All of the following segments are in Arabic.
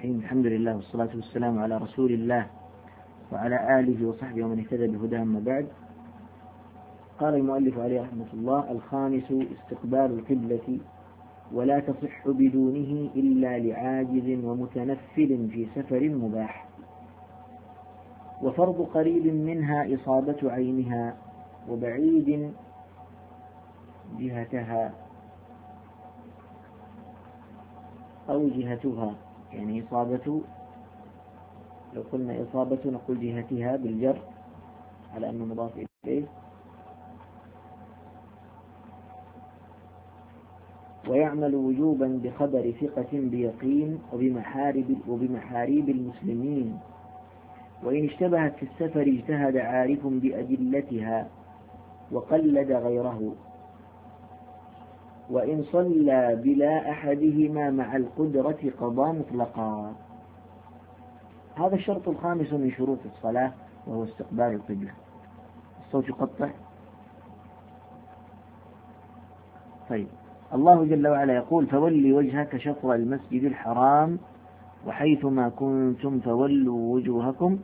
الرحيم. الحمد لله والصلاة والسلام على رسول الله وعلى آله وصحبه ومن اهتدى بهداه. أما بعد، قال المؤلف عليه رحمة الله: الخامس استقبال القبلة، ولا تصح بدونه إلا لعاجز ومتنفل في سفر مباح. وفرض قريب منها إصابة عينها، وبعيد جهتها أو جهتها، يعني إصابة، لو قلنا إصابة نقول جهتها بالجر على أنه مضاف إليه. ويعمل وجوبا بخبر ثقة بيقين وبمحاريب المسلمين، وإن اشتبهت في السفر اجتهد عارف بأدلتها وقلد غيره، وإن صلى بلا أحدهما مع القدرة قضى مطلقا. هذا الشرط الخامس من شروط الصلاة، وهو استقبال القبلة. الصوت يقطع. طيب، الله جل وعلا يقول: فولي وجهك شطر المسجد الحرام وحيثما كنتم فولوا وجوهكم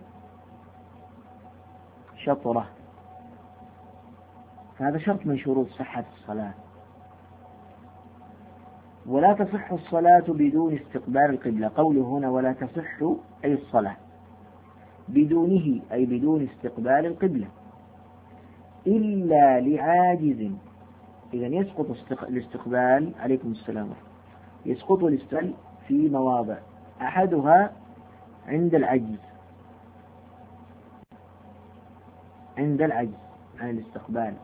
شطره. هذا شرط من شروط صحة الصلاة. ولا تصح الصلاة بدون استقبال القبلة. قوله هنا ولا تصح أي الصلاة، بدونه أي بدون استقبال القبلة، إلا لعاجز. إذن يسقط الاستقبال، عليكم السلام، يسقط الاستقبال في مواضع، أحدها عند العجز، عند العجز عن الاستقبال،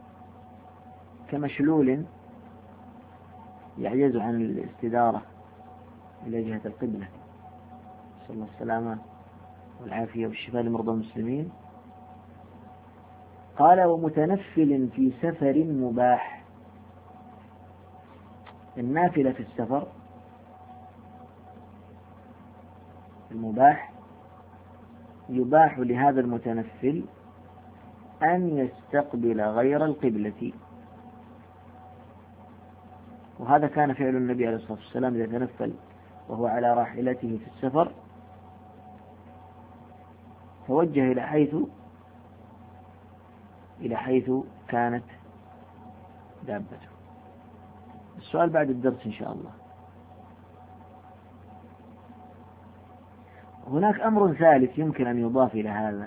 كمشلول يعجز عن الاستدارة إلى جهة القبلة، نسأل الله السلامة والعافية والشفاء لمرضى المسلمين. قال: ومتنفل في سفر مباح. النافلة في السفر المباح يباح لهذا المتنفل أن يستقبل غير القبلة، وهذا كان فعل النبي عليه الصلاة والسلام إذا تنفل وهو على راحلته في السفر توجه إلى حيث كانت دابته. السؤال بعد الدرس إن شاء الله. هناك أمر ثالث يمكن أن يضاف إلى هذا،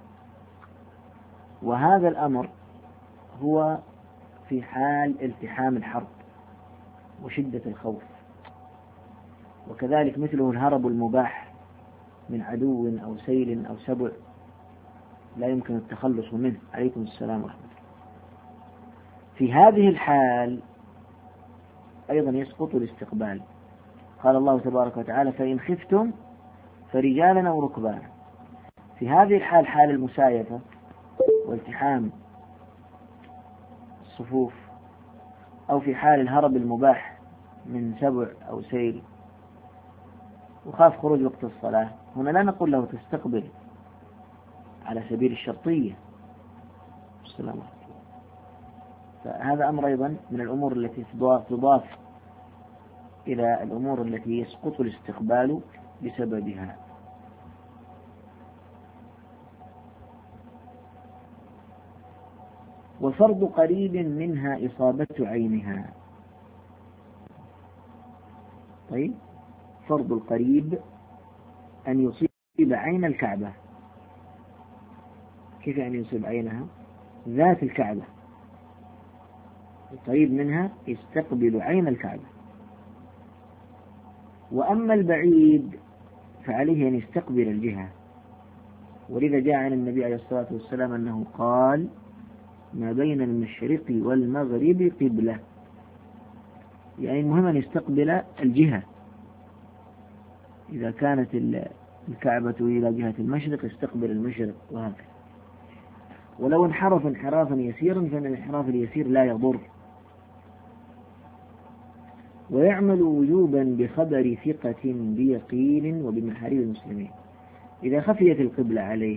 وهذا الأمر هو في حال التحام الحرب وشدة الخوف، وكذلك مثله الهرب المباح من عدو أو سيل أو سبع لا يمكن التخلص منه. عليكم السلام ورحمة الله. في هذه الحال أيضا يسقط الاستقبال. قال الله تبارك وتعالى: فإن خفتم فرجالا أو ركبانا. في هذه الحال، حال المسايفة والتحام الصفوف، أو في حال الهرب المباح من سبع أو سيل وخاف خروج وقت الصلاة، هنا لا نقول له تستقبل على سبيل الشرطية. السلام عليكم. فهذا أمر أيضا من الأمور التي تضاف إلى الأمور التي يسقط الاستقبال بسببها. وفرض قريب منها إصابة عينها. طيب، فرض القريب أن يصيب عين الكعبة. كيف يعني يصيب عينها؟ ذات الكعبة، القريب منها يستقبل عين الكعبة. وأما البعيد فعليه أن يستقبل الجهة، ولذا جاء عن النبي عليه الصلاة والسلام أنه قال: ما بين المشرق والمغرب قبلة. يعني المهم أن يستقبل الجهة. إذا كانت الكعبة إلى جهة المشرق يستقبل المشرق، وهكذا. ولو انحرف انحرافا يسيرا فإن الانحراف اليسير لا يضر. ويعمل وجوبا بخبر ثقة بيقين وبمحاريب المسلمين. إذا خفيت القبلة عليه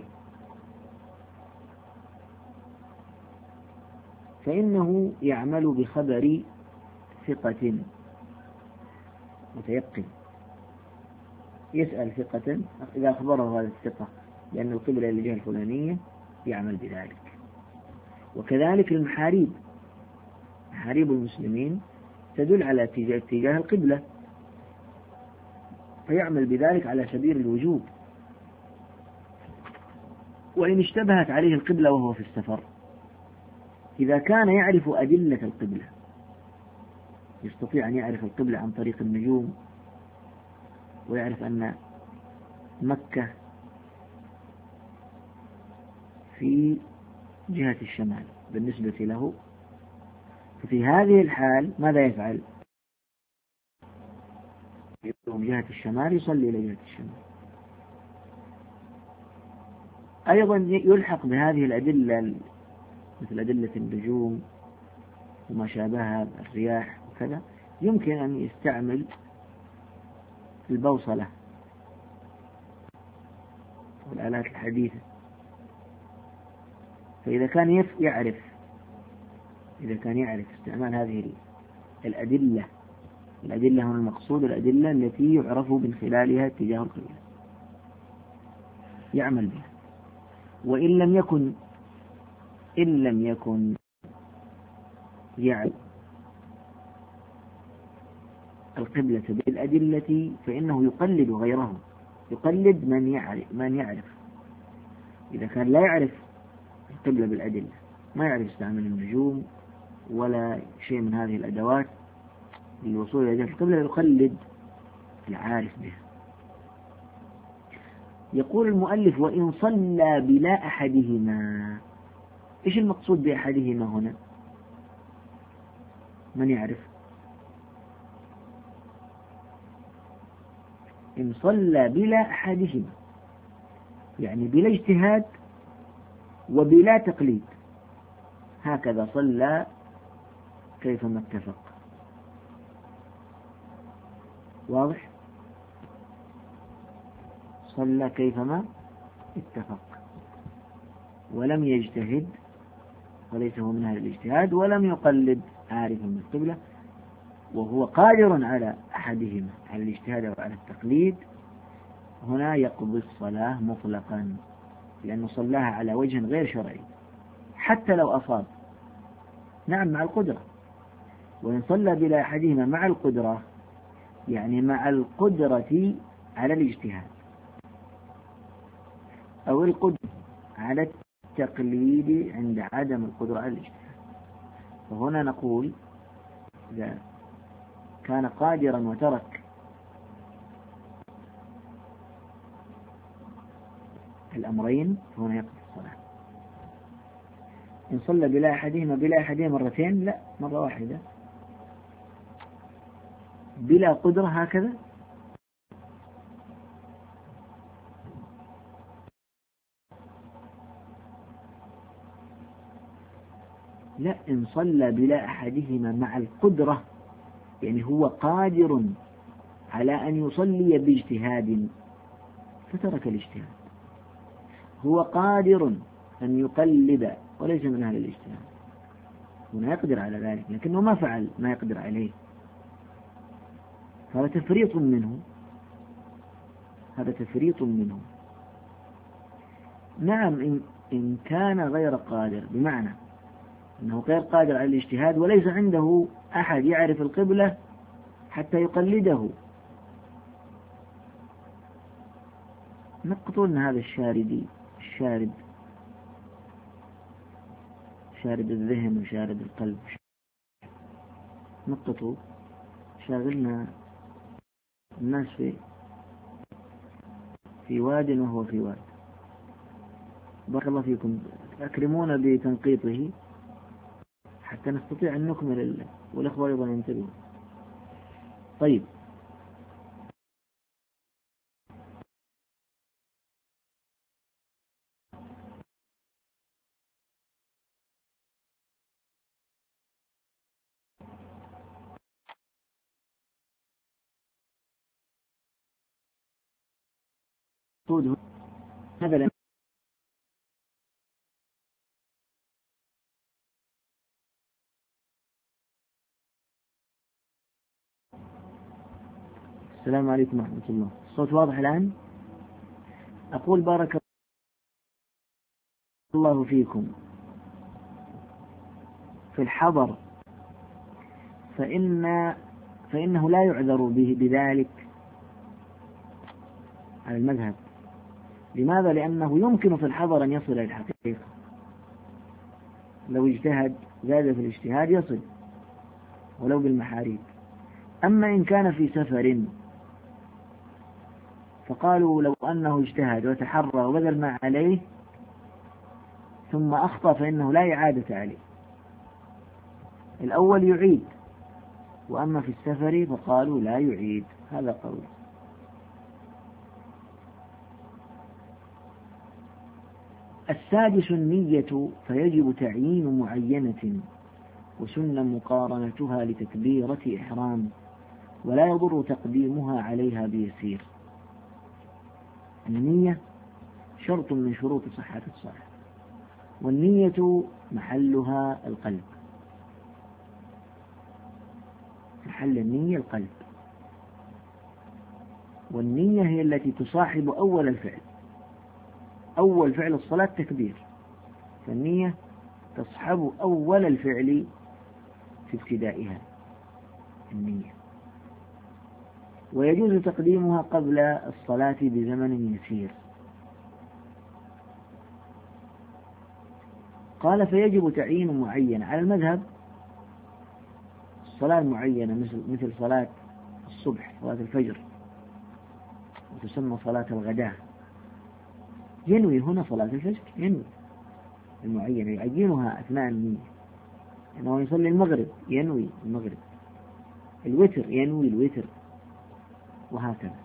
فإنه يعمل بخبر ثقة متيقن. يسأل ثقة، إذا أخبره هذا الثقة بأن القبلة للجهة الفلانية يعمل بذلك. وكذلك المحاريب، محاريب المسلمين تدل على اتجاه القبلة، فيعمل بذلك على سبيل الوجوب. وإن اشتبهت عليه القبلة وهو في السفر، إذا كان يعرف أدلة القبلة، يستطيع أن يعرف القبلة عن طريق النجوم، ويعرف أن مكة في جهة الشمال بالنسبة له، ففي هذه الحال ماذا يفعل؟ يقوم جهة الشمال، يصلي إلى جهة الشمال. أيضا يلحق بهذه الأدلة مثل أدلة النجوم وما شابهها، الرياح وكذا، يمكن أن يستعمل البوصلة والآلات الحديثة. فإذا كان يعرف استعمال هذه الأدلة هنا المقصود الأدلة التي يعرف من خلالها اتجاه القبلة، يعمل بها. وإن لم يكن يعرف القبلة بالأدلة، فإنه يقلد غيره، يقلد من يعرف. إذا كان لا يعرف القبلة بالأدلة، ما يعرف يستعمل النجوم ولا شيء من هذه الأدوات للوصول إلى جهة القبلة، يقلد العارف بها. يقول المؤلف: وإن صلى بلا أحدهما. إيش المقصود بأحدهما هنا؟ من يعرف؟ إن صلى بلا أحدهما يعني بلا اجتهاد وبلا تقليد، هكذا صلى كيفما اتفق. واضح؟ صلى كيفما اتفق، ولم يجتهد، وليس هو من أهل الاجتهاد، ولم يقلد عارفا بالقبلة، وهو قادر على أحدهما، على الاجتهاد وعلى التقليد. هنا يقضي الصلاة مطلقا، لأنه صلاها على وجه غير شرعي حتى لو أصاب، نعم مع القدرة. وإن صلى بلا أحدهما مع القدرة، يعني مع القدرة على الاجتهاد أو القدرة على التقليد عند عدم القدرة على الاجتهاد. وهنا نقول إذا كان قادرا وترك الأمرين فهنا يقضي الصلاة. إن صلى بلا أحدهما مرتين، لا، مرة واحدة بلا قدرة هكذا. لا، إن صلى بلا أحدهما مع القدرة، يعني هو قادر على أن يصلي باجتهاد فترك الاجتهاد، هو قادر أن يقلد وليس من أهل الاجتهاد، هنا يقدر على ذلك لكنه ما فعل ما يقدر عليه، هذا تفريط منه. نعم، إن كان غير قادر، بمعنى أنه غير قادر على الاجتهاد وليس عنده أحد يعرف القبلة حتى يقلده، نقول أن هذا شارد الذهن وشارد القلب، نقطه شاغلنا الناس في واد وهو في واد. بارك الله فيكم، أكرمونا بتنقيطه حتى نستطيع أن نكمل والأخوة أيضا ينتبهوا. طيب، هذا السلام عليكم ورحمة الله. الصوت واضح الآن؟ أقول بارك الله فيكم. في الحضر فإنه لا يعذر به بذلك على المذهب. لماذا؟ لأنه يمكن في الحضر أن يصل إلى الحقيقة، لو اجتهد زاد في الاجتهاد يصل ولو بالمحاريب. أما إن كان في سفر فقالوا لو أنه اجتهد وتحرى وبذل ما عليه ثم أخطأ فإنه لا إعادة عليه، الأول يعيد، وأما في السفر فقالوا لا يعيد. هذا قول. السادس النية، فيجب تعيين معينة وسن مقارنتها لتكبيرة إحرام، ولا يضر تقديمها عليها بيسير. النية شرط من شروط صحة الصلاة، والنية محلها القلب، محل النية القلب، والنية هي التي تصاحب أول الفعل. أول فعل الصلاة تكبير، فالنية تصحب أول الفعل في ابتدائها النية، ويجوز تقديمها قبل الصلاة بزمن يسير. قال فيجب تعيين معين على المذهب. الصلاة المعينة مثل صلاة الصبح، صلاة الفجر، وتسمى صلاة الغداء، ينوي هنا صلاة الفجر، ينوي المعينة يعينها أثناء النية. إنه يصلي المغرب ينوي المغرب، الوتر ينوي الوتر، وهكذا.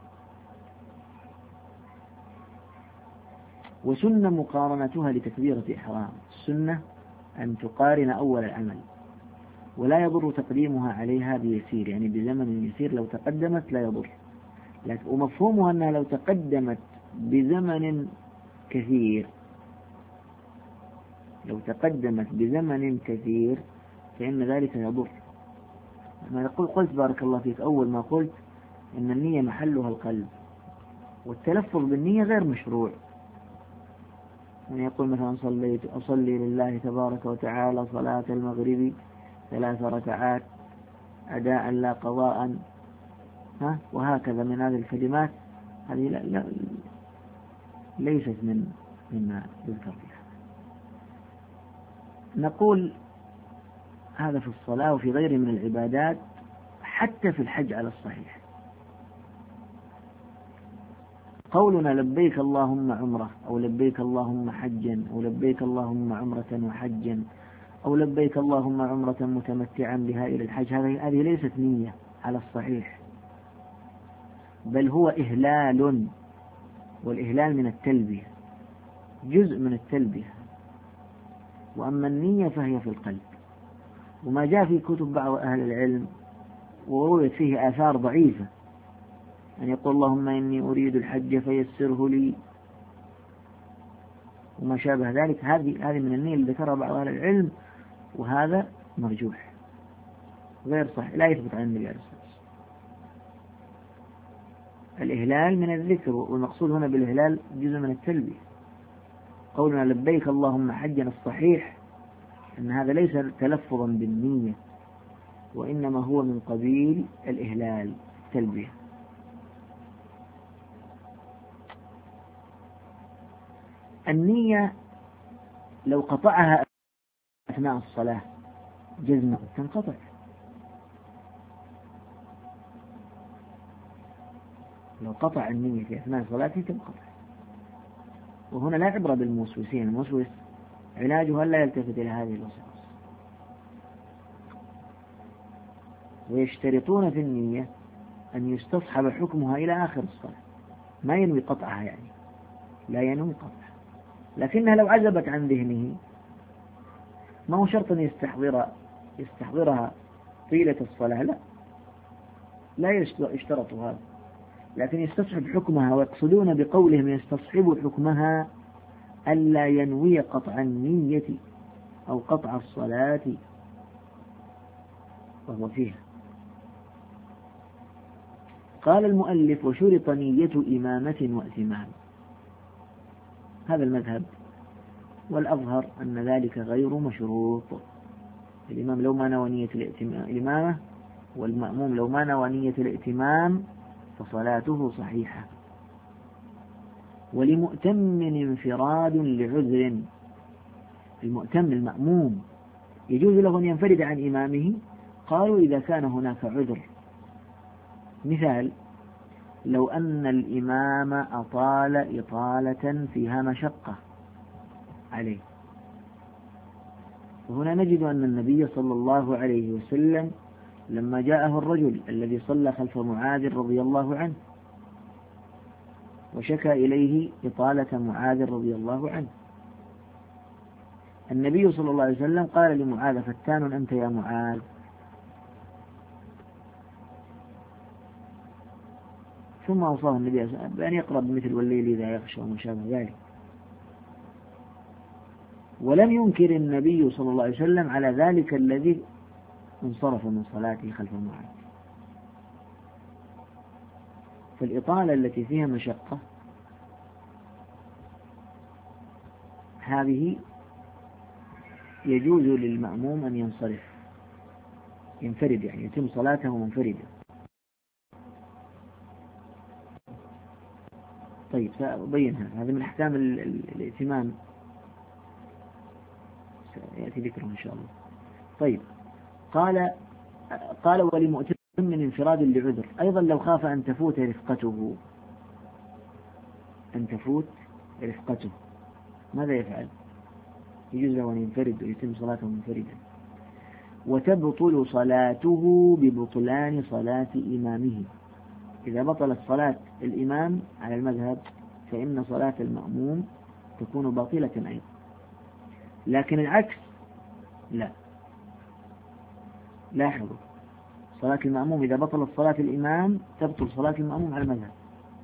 وسن مقارنتها لتكبيرة إحرام، السنة أن تقارن أول العمل، ولا يضر تقديمها عليها بيسير، يعني بزمن يسير، لو تقدمت لا يضر. ومفهومها أنها لو تقدمت بزمن كثير، لو تقدمت بزمن كثير فإن ذلك يضر. أنا قلت بارك الله فيك أول ما قلت إن النية محلها القلب، والتلفظ بالنية غير مشروع. يعني يقول مثلا أصلي لله تبارك وتعالى صلاة المغرب 3 ركعات أداء لا قضاء، وهكذا من هذه الكلمات، هذه لا ليست مما يذكر فيها. نقول هذا في الصلاة وفي غيره من العبادات، حتى في الحج على الصحيح. قولنا لبيك اللهم عمرة، أو لبيك اللهم حجا، أو لبيك اللهم عمرة وحجا، أو لبيك اللهم عمرة متمتعا بها إلى الحج، هذه ليست نية على الصحيح، بل هو إهلال، والإهلال من التلبية، جزء من التلبية. وأما النية فهي في القلب. وما جاء في كتب بعض أهل العلم ورويت فيه آثار ضعيفة، أن يقول اللهم إني أريد الحج فيسره لي وما شابه ذلك، هذه من النية اللي ذكرها بعض أهل العلم، وهذا مرجوح غير صحيح، لا يثبت عن النبي عليه الصلاة والسلام. الإهلال من الذكر، والمقصود هنا بالإهلال جزء من التلبية. قولنا لبيك اللهم حجا الصحيح أن هذا ليس تلفظا بالنية، وإنما هو من قبيل الإهلال التلبية. النية لو قطعها أثناء الصلاة جزمة تنقطع، لو قطع النية في أثناء صلاته تنقطع. وهنا لا عبرة بالموسوسين، الموسوس علاجه ألا يلتفت إلى هذه الوسواس. ويشترطون في النية أن يستصحب حكمها إلى آخر الصلاة، ما ينوي قطعها، يعني لا ينوي قطعها، لكنها لو عزبت عن ذهنه ما هو شرط أن يستحضرها طيلة الصلاة، لا يشترط هذا، لكن يستصحب حكمها. ويقصدون بقولهم يستصحب حكمها ألا ينوي قطع النية أو قطع الصلاة وهو فيها. قال المؤلف: وشرط نية إمامة وائتمام. هذا المذهب، والأظهر أن ذلك غير مشروط. الإمام لو ما نوى نية الإمامة، والمأموم لو ما نوى نية الائتمام، فصلاته صحيحة. ولمؤتم انفراد لعذر، المؤتم المأموم يجوز له أن ينفرد عن إمامه. قالوا: إذا كان هناك عذر. مثال: لو أن الإمام أطال إطالة فيها مشقة عليه. وهنا نجد أن النبي صلى الله عليه وسلم لما جاءه الرجل الذي صلى خلف معاذ رضي الله عنه وشكى إليه إطالة معاذ رضي الله عنه، النبي صلى الله عليه وسلم قال لمعاذ: فتان أنت يا معاذ. ثم أوصاه النبي بأن يقرأ بمثل والليل إذا يغشى وما شابه ذلك. ولم ينكر النبي صلى الله عليه وسلم على ذلك الذي انصرف من صلاته خلف معاذ. فالإطالة التي فيها مشقة هذه يجوز للمأموم أن ينصرف، ينفرد، يعني يتم صلاته منفردا. طيب، سأبين هذا من أحكام الائتمام، سيأتي ذكره إن شاء الله. طيب، قال ولمؤتم من انفراد لعذر. أيضا لو خاف أن تفوت رفقته، ماذا يفعل؟ يجوز له أن ينفرد ويتم صلاته منفردا. وتبطل صلاته ببطلان صلاة إمامه. إذا بطلت صلاة الإمام على المذهب، فإن صلاة المأموم تكون باطلة أيضا. لكن العكس لا. لاحظوا، صلاة المأموم إذا بطلت صلاة الإمام تبطل صلاة المأموم على المذهب،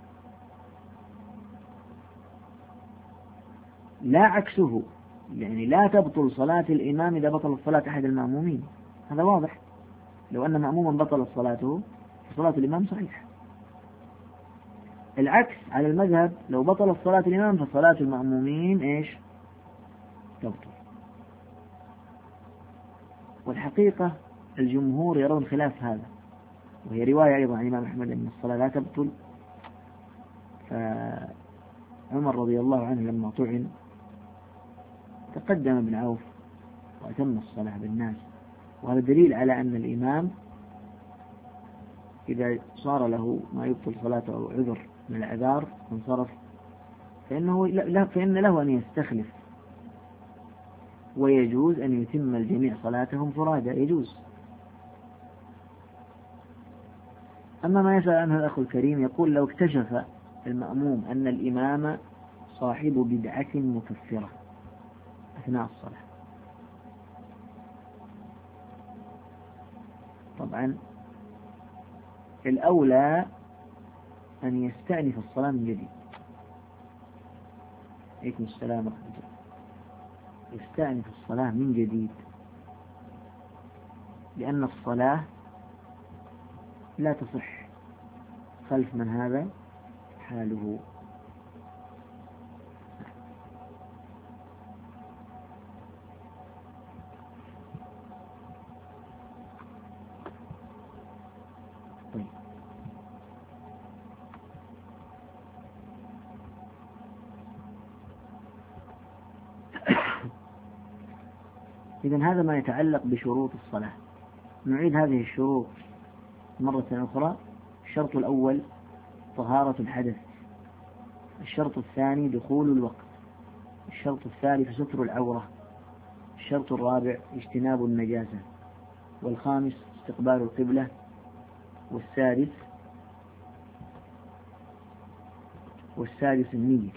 لا عكسه. يعني لا تبطل صلاة الإمام إذا بطلت صلاة أحد المأمومين، هذا واضح. لو أن مأموما بطلت صلاته فصلاة الإمام صحيحة. العكس على المذهب، لو بطلت صلاة الإمام فصلاة المأمومين إيش؟ تبطل. والحقيقة الجمهور يرون خلاف هذا، وهي رواية أيضا عن الإمام أحمد أن الصلاة لا تبطل. فعمر رضي الله عنه لما طعن تقدم ابن عوف وأتم الصلاة بالناس، وهذا دليل على أن الإمام إذا صار له ما يبطل صلاته أو عذر من الأعذار انصرف، فإن له أن يستخلف، ويجوز أن يتم الجميع صلاتهم فرادى، يجوز. أما ما يسأل عنه الأخ الكريم، يقول: لو اكتشف المأموم أن الإمام صاحب بدعة مكفرة أثناء الصلاة، طبعا الأولى أن يستأنف الصلاة من جديد. عليكم السلام ورحمة الله. يستأنف الصلاة من جديد، لأن الصلاة لا تصح خلف من هذا حاله. طيب، إذن هذا ما يتعلق بشروط الصلاة. نعيد هذه الشروط مرة أخرى. الشرط الأول طهارة الحدث. الشرط الثاني دخول الوقت. الشرط الثالث ستر العورة. الشرط الرابع اجتناب النجاسة. والخامس استقبال القبلة. والسادس النية.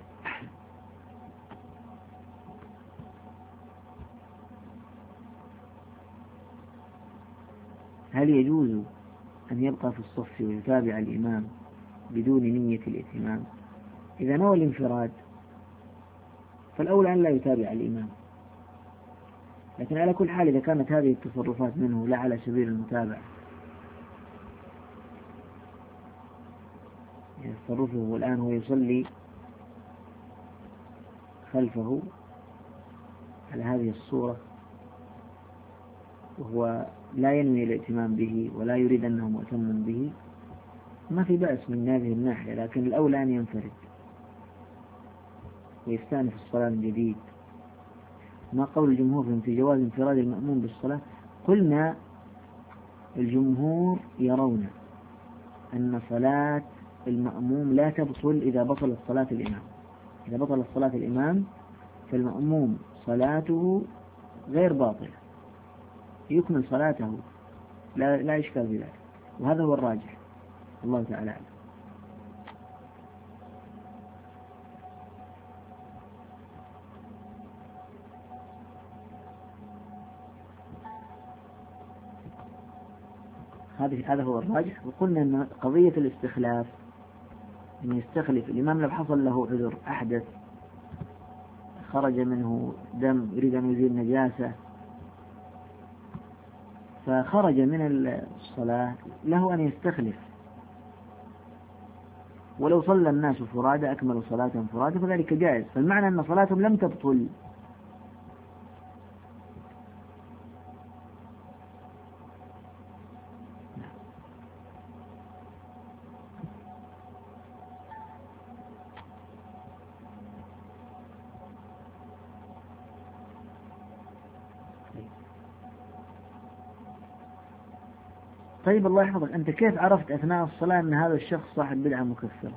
هل يجوز أن يبقى في الصف ويتابع الإمام بدون نية الائتمام؟ إذا نوى الانفراد فالأولى أن لا يتابع الإمام، لكن على كل حال إذا كانت هذه التصرفات منه لا على سبيل المتابعة تصرفه الآن هو يصلي خلفه على هذه الصورة وهو لا ينوي الائتمام به ولا يريد أنه مؤتم به، ما في بأس من هذه الناحية، لكن الأولى أن ينفرد ويستأنف الصلاة من جديد. ما قول الجمهور في جواز انفراد المأموم بالصلاة؟ قلنا الجمهور يرون أن صلاة المأموم لا تبطل إذا بطلت صلاة الإمام. إذا بطلت صلاة الإمام فالمأموم صلاته غير باطلة، يكمل صلاته، لا إشكال في ذلك، وهذا هو الراجح، الله تعالى أعلم. هذا هو الراجح. وقلنا أن قضية الاستخلاف أن يستخلف الإمام لو حصل له عذر، أحدث، خرج منه دم، يريد أن يزيل نجاسة فخرج من الصلاة، له أن يستخلف، ولو صلى الناس فرادى أكملوا صلاتهم فرادى فذلك جائز، فالمعنى أن صلاتهم لم تبطل. طيب الله يحفظك، أنت كيف عرفت أثناء الصلاة أن هذا الشخص صاحب بدعة مكفرة؟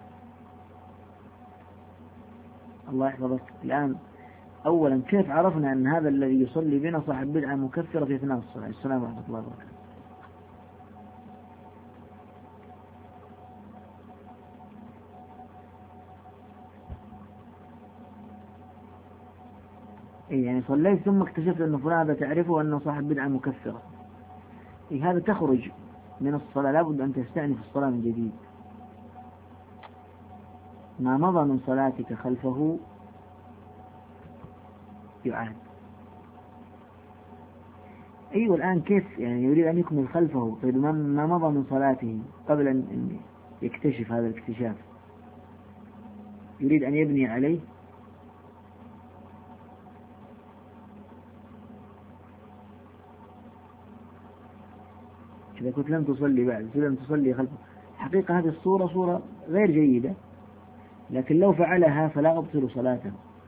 الله يحفظك، الآن أولا كيف عرفنا أن هذا الذي يصلي بنا صاحب بدعة مكفرة في أثناء الصلاة؟ السلام ورحمة الله وبركاته. إيه يعني صليت ثم اكتشفت أن فلان هذا تعرفه أنه صاحب بدعة مكفرة، إيه هذا تخرج من الصلاة، لابد أن تستأنف الصلاة من جديد. ما مضى من صلاتك خلفه يعاد. أيوة الآن كيف يعني يريد أن يكمل خلفه؟ طيب ما مضى من صلاته قبل أن يكتشف هذا الاكتشاف، يريد أن يبني عليه. إذا كنت لم تصلي بعد لم تصلي خلفه، حقيقة هذه الصورة صورة غير جيدة، لكن لو فعلها فلا أبطل صلاته.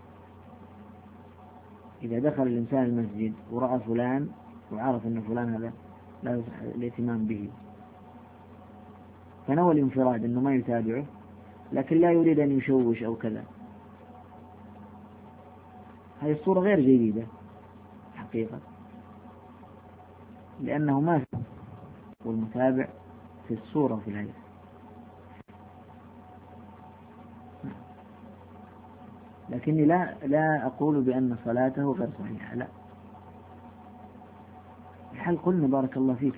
إذا دخل الإنسان المسجد ورأى فلان وعرف أن فلان هذا لا يصح الاهتمام به فنوى الانفراد أنه ما يتابعه، لكن لا يريد أن يشوش أو كذا، هذه الصورة غير جيدة حقيقة، لأنه ما في والمتابع في الصورة في الهيئة. لكني لا أقول بأن صلاته غير صحيحة، لا. الحال قلنا بارك الله فيك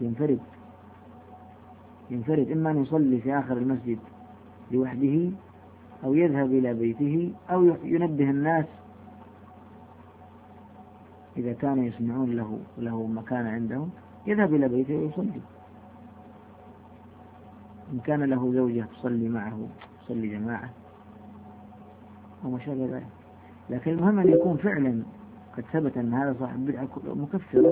ينفرد إما أن يصلي في آخر المسجد لوحده، أو يذهب إلى بيته، أو ينبه الناس إذا كانوا يسمعون له مكان عندهم، يذهب إلى بيته ويصلي. إن كان له زوجة تصلي معه، تصلي جماعة وما شابه ذلك. لكن المهم أن يكون فعلا قد ثبت أن هذا صاحب بدعة مكفرة.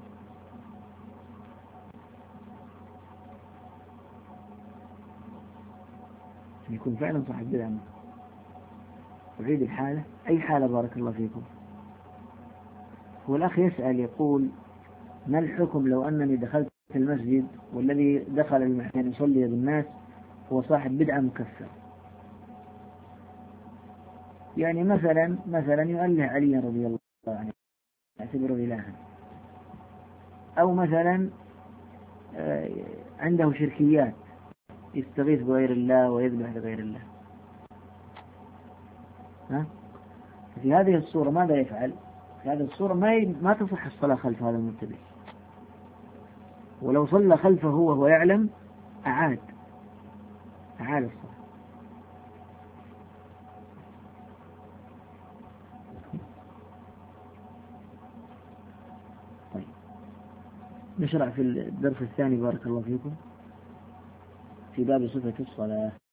أن يكون فعلا صاحب بدعة. أعيد الحالة، أي حالة بارك الله فيكم؟ هو الأخ يسأل يقول: ما الحكم لو أنني دخلت المسجد والذي دخل المكان يصلي بالناس هو صاحب بدعة مكفر؟ يعني مثلا يؤله علي رضي الله عنه، يعتبره إلها، أو مثلا عنده شركيات، يستغيث بغير الله ويذبح لغير الله. في هذه الصورة ماذا يفعل؟ في هذه الصورة ما تصح الصلاة خلف هذا المتبع، ولو صلى خلفه وهو يعلم أعاد الصلاة. طيب نشرع في الدرس الثاني بارك الله فيكم في باب صفة الصلاة.